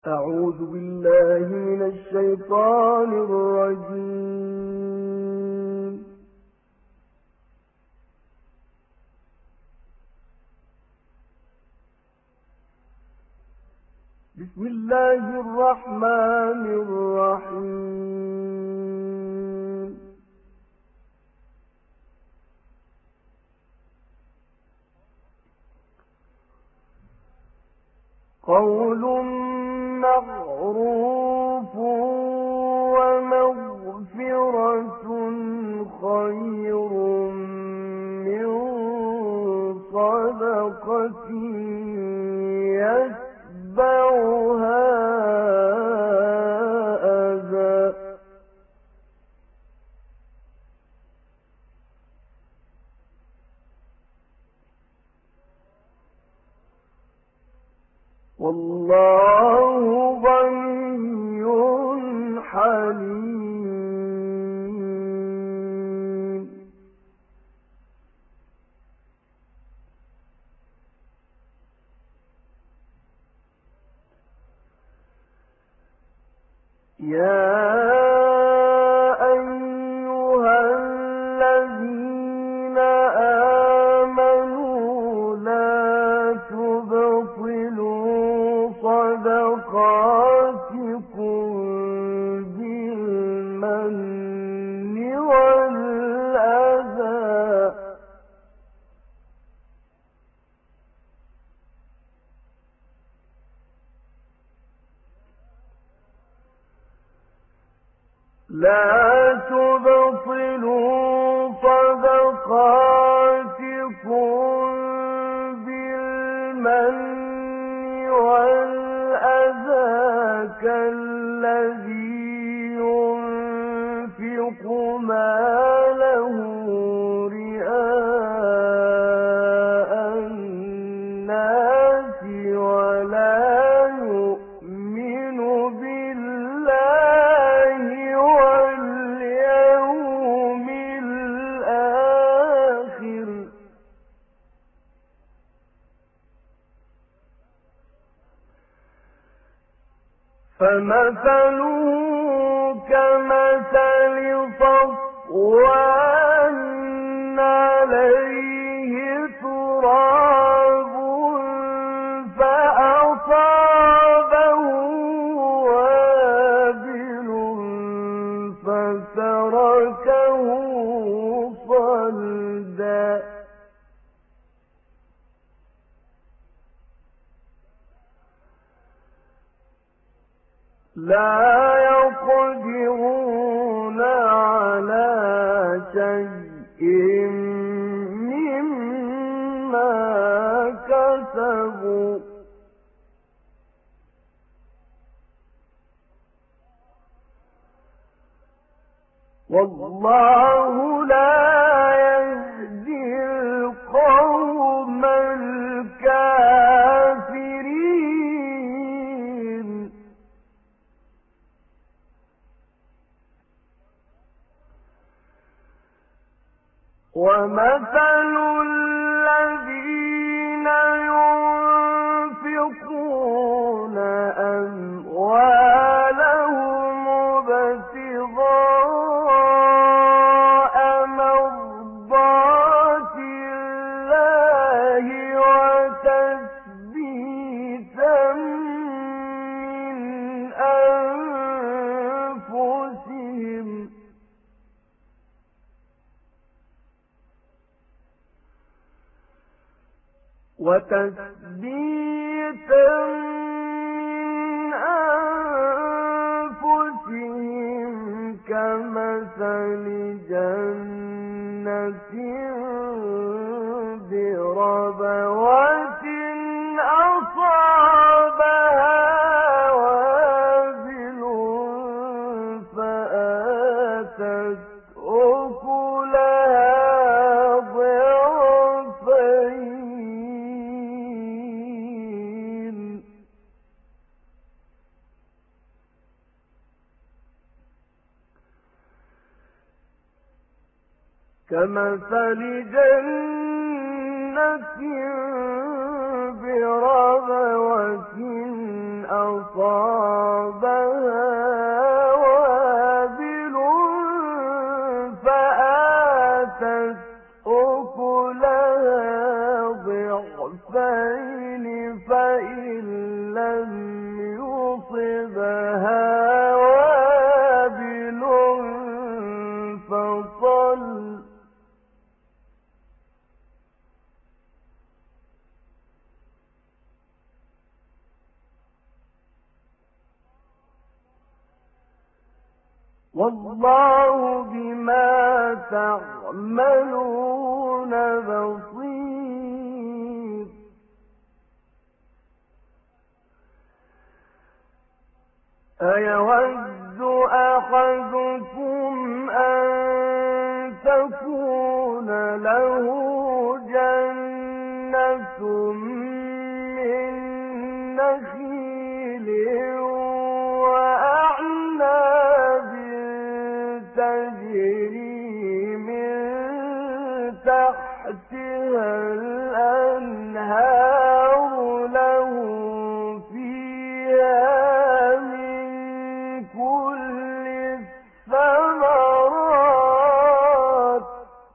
أعوذ بالله من الشيطان الرجيم. بسم الله الرحمن الرحيم. قول معروف ومغفرة خير من صدقة يتبعها أذى. والله غني حليم. يا أيها الذين آمنوا لا تبطلوا صدقاتكم بالمن والأذى. لا تبطلوا صدقاتكم بالمن والأذى كالذي ينفق ماله رئاء الناس ولا يؤمن بالله واليوم الآخر فمثله كمثل صفوان عليه تراب فأصابه وابل فتركه صلدا. لا يقدرون على شيء مما كسبوا والله لا يهدي القوم الكافرين. ومثل الذين ينفقون أموالهم ابتغاء مرضات الله وتثبيتا من أنفسهم كمثل جنة بربوة أصابها وابل فآتت أكلها ضعفين كمثل جنة بربوة أصابها وابل فآتت أكلها ضعفين فإن لم يصبها وابل فطل والله بما تعملون بصير. أيود أحدكم أن تكون له جنة من نخيل وأعناب تجري من تحتها الأنهار له فيها من كل الثمرات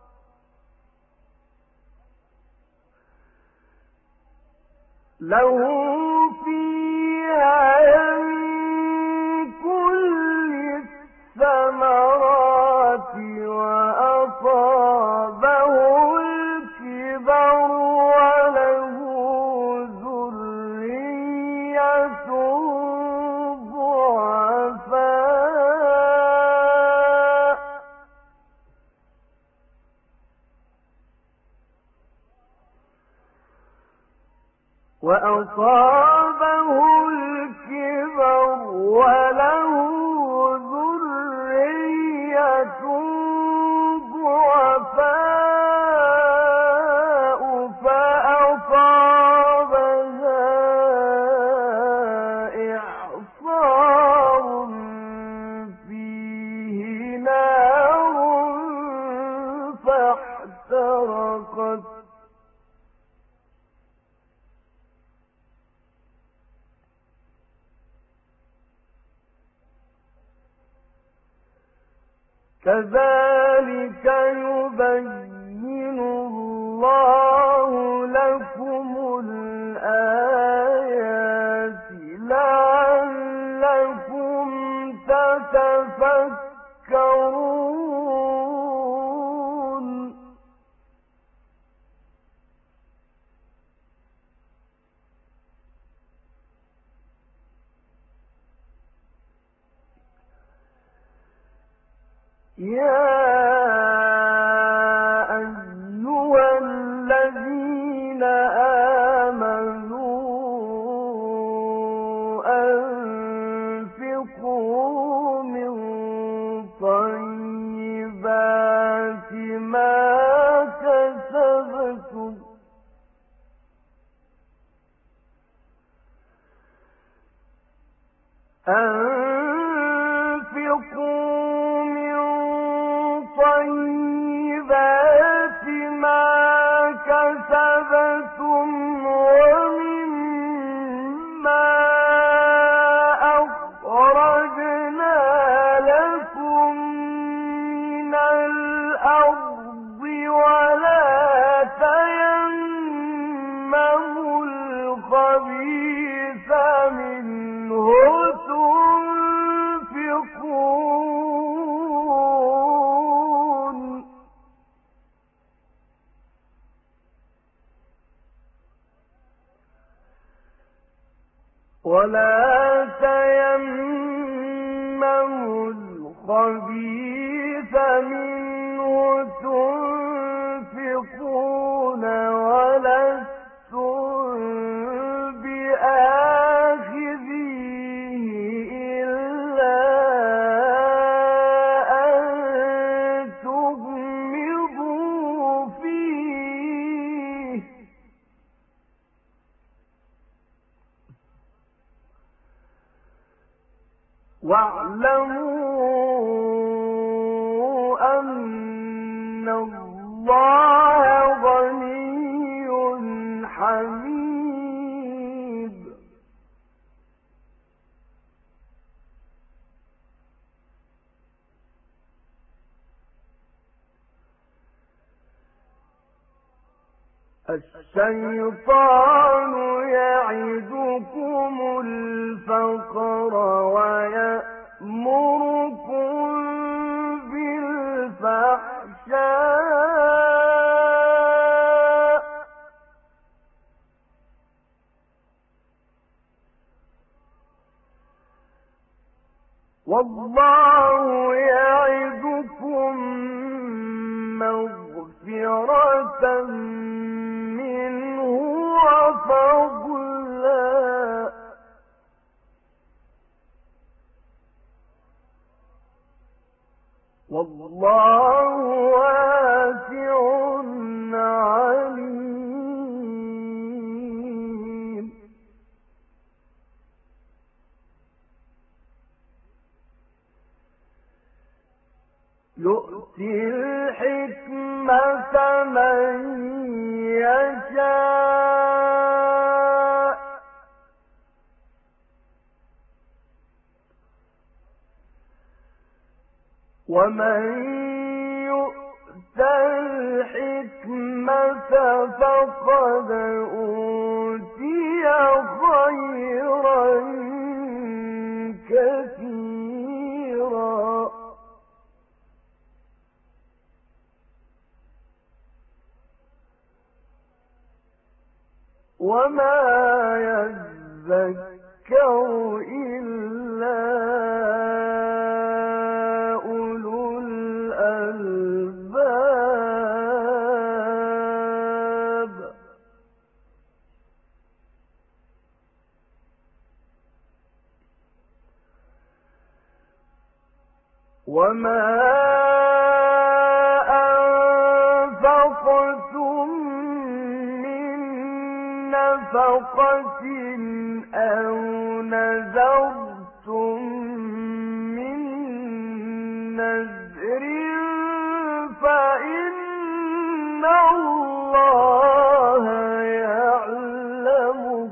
وأصابه الكبر وله ذرية ضعفاء فأصابها إعصار فيه نار فاحترقت كذلك يبين الله لكم الآيات لعلكم تتفكرون. يا أيها الذين آمنوا أنفقوا من طيبات ما كسبتم طيبات ما كسبتم ومما أخرجنا لكم من الأرض ولا تيمموا الخبيث منه تنفقون ولا تيمموا الخبيث منه تنفقون ولستم بآخذيه إلا أن تغمضوا فيه واعلموا أن الله غني حميد. الشيطان يعدكم الفقر ويأمركم بالفحشاء والله يعدكم مغفرة منه وفضلا والله واسع عليم يؤتي الحكمة من يشاء ومن يؤت الحكمة فقد أوتي خيرا كثيرا وما يذكر إلا أولو الألباب وما أنفقتم من نفقة أو نذرتم من نذر فإن الله يعلمه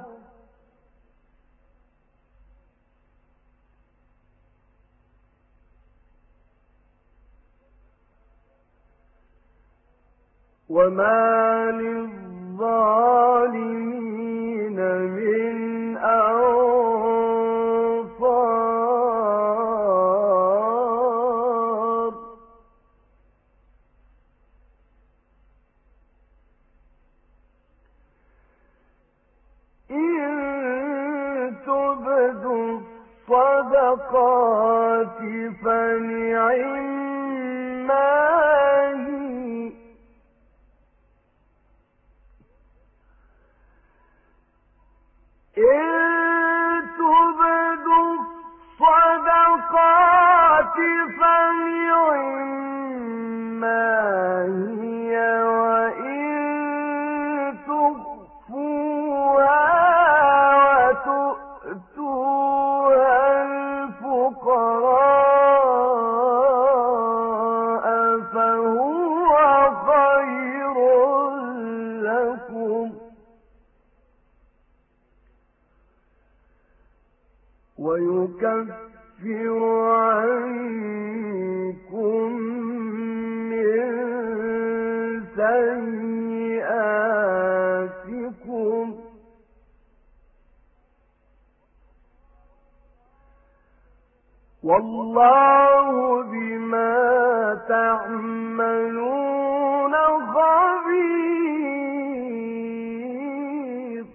وما للظالمين من أنصار إن تبدوا الصدقات فنعما هي إن تبدوا الصدقات فنعما هي وإن تخفوها وتؤتوها الفقراء فهو خير لكم ويكفر عنكم من سيئاتكم والله بما تعملون خبير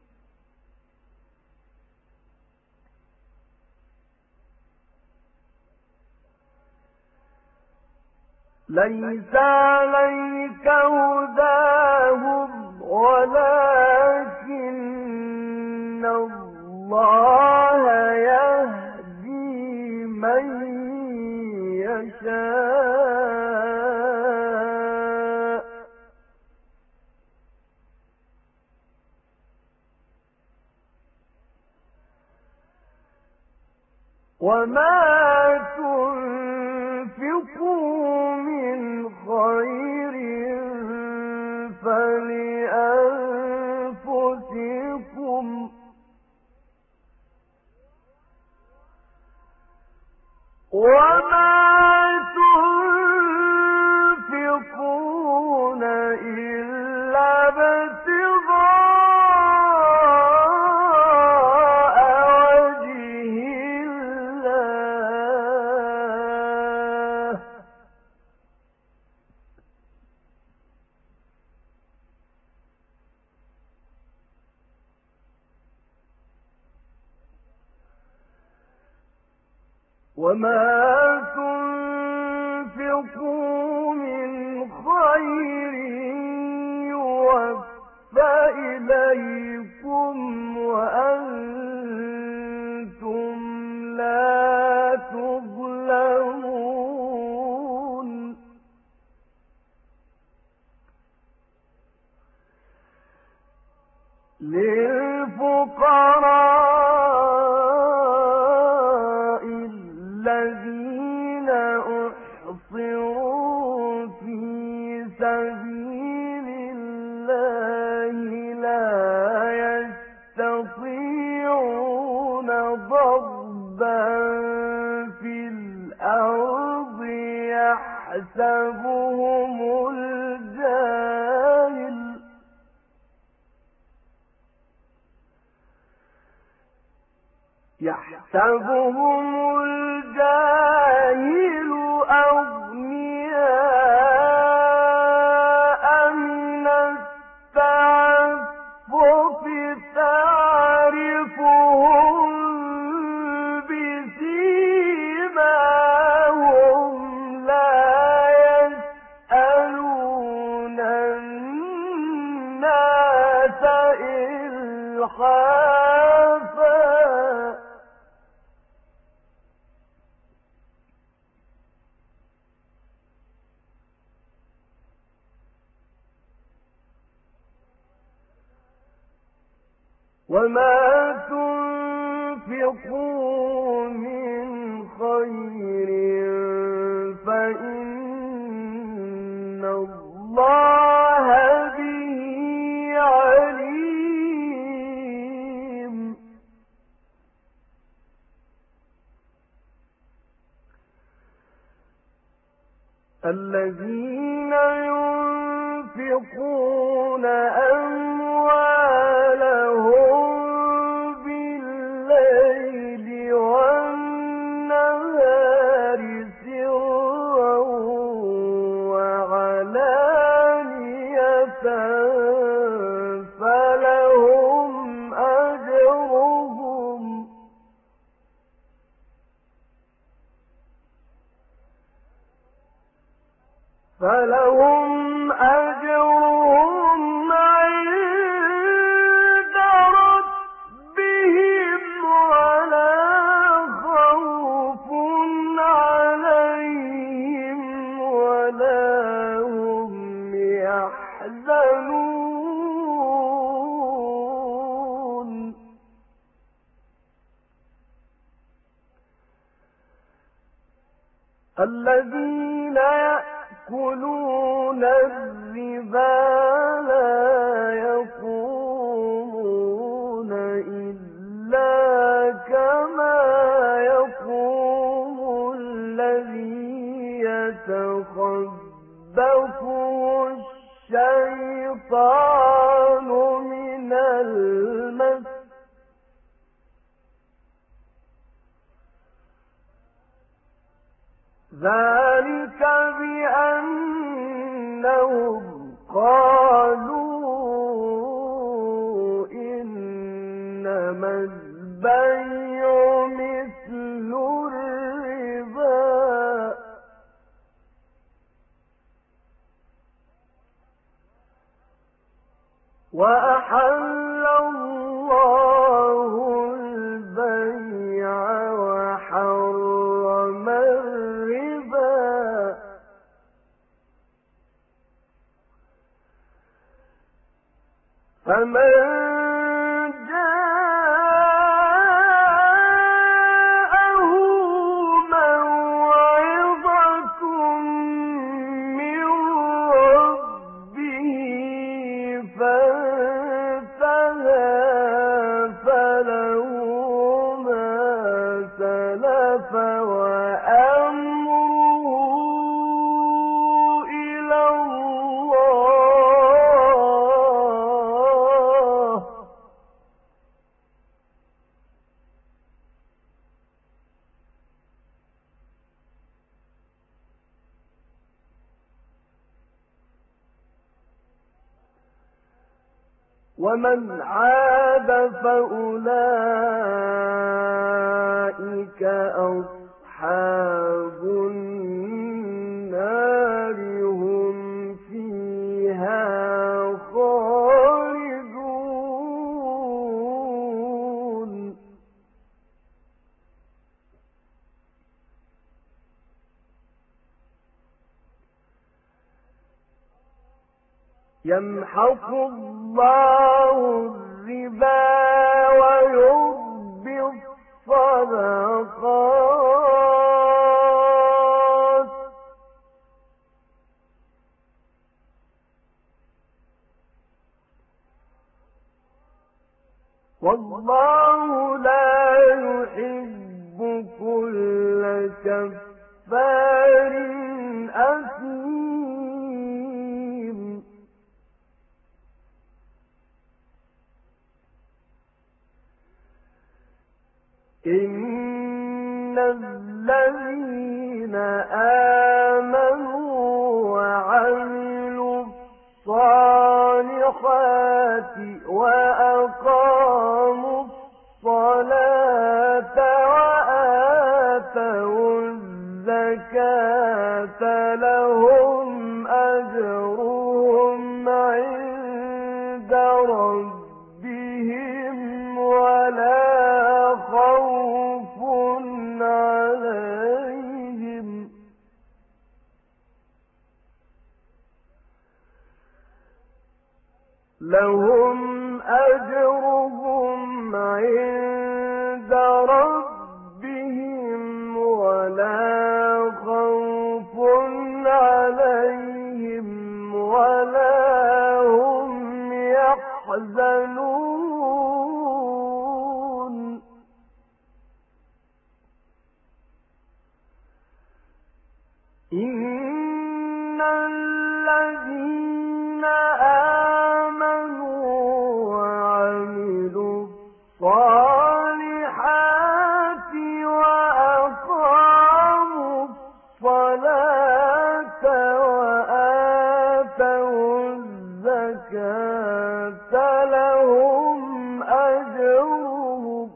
ليس عليك هداهم ولكن الله يهدي من يشاء وما تنفقوا من خير فلأنفسكم وما تنفقون إلا وما تنفقوا من خير يوفى إليكم وأنتم لا تظلمون للفقراء الذين أحصروا في سبيل الله لا يستطيعون ضربا في الأرض يحسبهم الجاهل أغنياء من التعفف تعرفهم بسيماهم لا يسألون الناس إلحافا وما تنفقوا من خير فإن الله به عليم الذين ينفقون أموالهم فلهم أجرهم عند ربهم ولا خوف عليهم ولا هم يحزنون الذين يأكلون الربا لا يقومون إلا كما يقوم الذي يتخبطه الشيطان من المس ذلك بأنهم قالوا إنما البيع مثل الربا وأحل الله البيع وحرم الربا فمن جاءه موعظة من ربه فانتهى فله ما سلف وأمره إلى الله ومن عاد فأولئك أصحاب النار هم فيها خالدون يمحق الله الربا ويربي الصدقات والله لا يحب كل كفار أثيم إن الذين آمنوا وعملوا الصالحات وأقاموا الصلاة وآتوا الزكاة لهم أجرهم عند ربهم ولا خوف عليهم لهم أجرهم عند ربهم ولا خوف عليهم ولا هم يحزنون إن الذين آمنوا وعملوا الصالحات وأقاموا الصلاة وآتوا الزكاة لهم أجرهم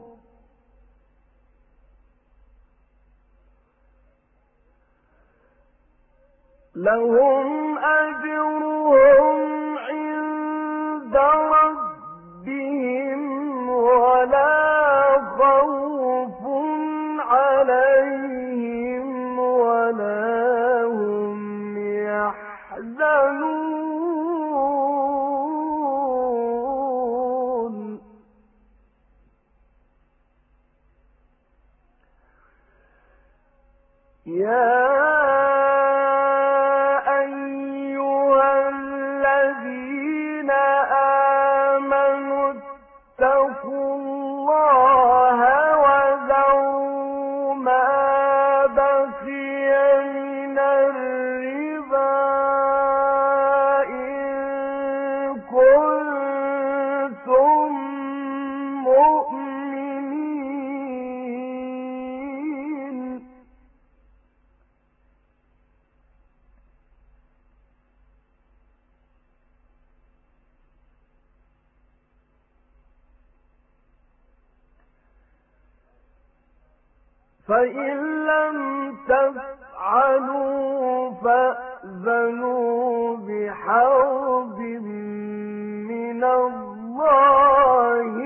عند ربهم ولا خوف عليهم ولا هم يحزنون يا أيها الذين آمنوا اتقوا الله وذروا ما بقي من الربا إن كنتم مؤمنين فإن لم تفعلوا فأذنوا بحرب من الله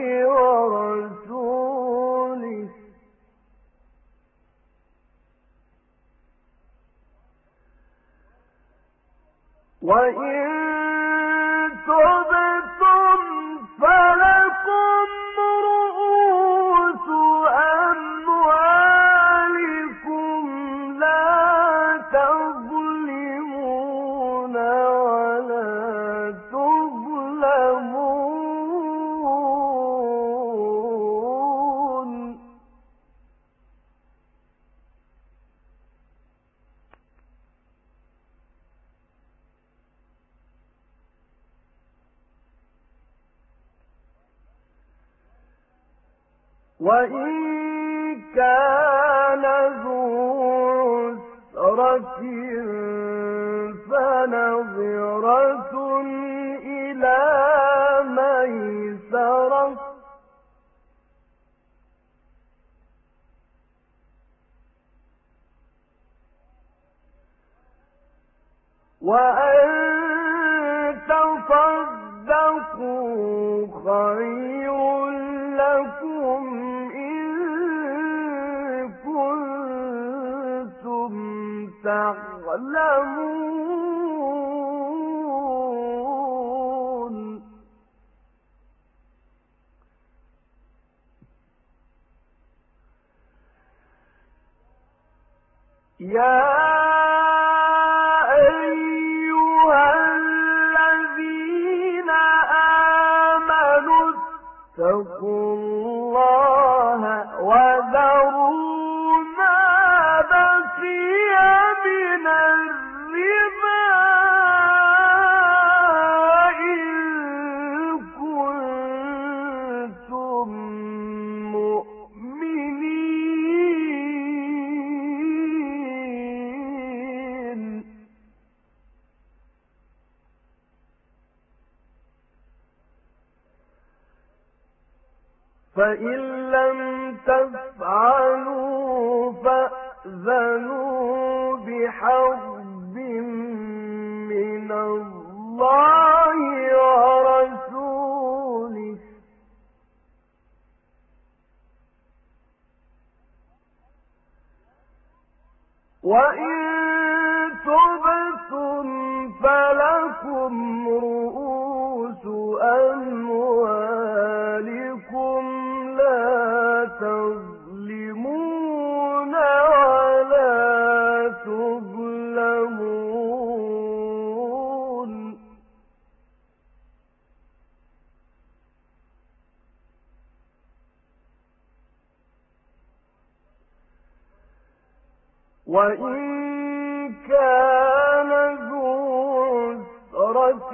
ورسوله وإن تبتم فلكم رؤوس أموالكم لا تظلمون ولا تظلمون وإن كان ذو عسرة فنظرة إلى ميسرة وأن تصدقوا خير لكم إن كنتم تعلمون. يا أيها الذين آمنوا اتقوا الله وذروا ما بقي من الربا إن كنتم مؤمنين. فإن لم تفعلوا فأذنوا بحرب من الله ورسوله. وإن تبتم فلكم رؤوس أموالكم لا تظلمون ولا تظلمون. وإن كان ذو عسرة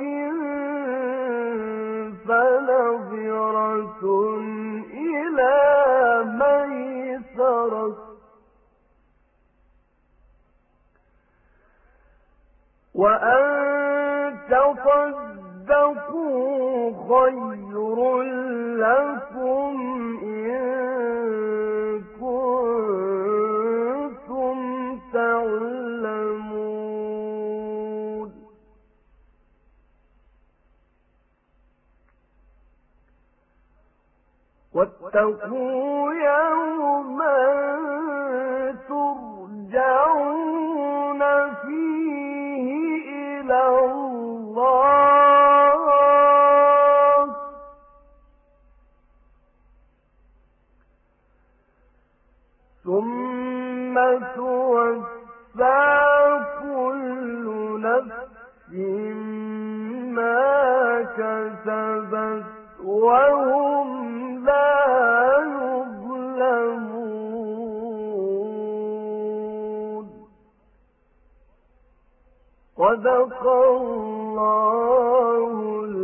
فنظرة إلى ميسرة وأن تصدقوا خير لكم إن كنتم تعلمون. واتقوا يوما ترجعون فيه إلى الله ثم توفى كل نفس ما كسبت وهم لا يظلمون. صدق الله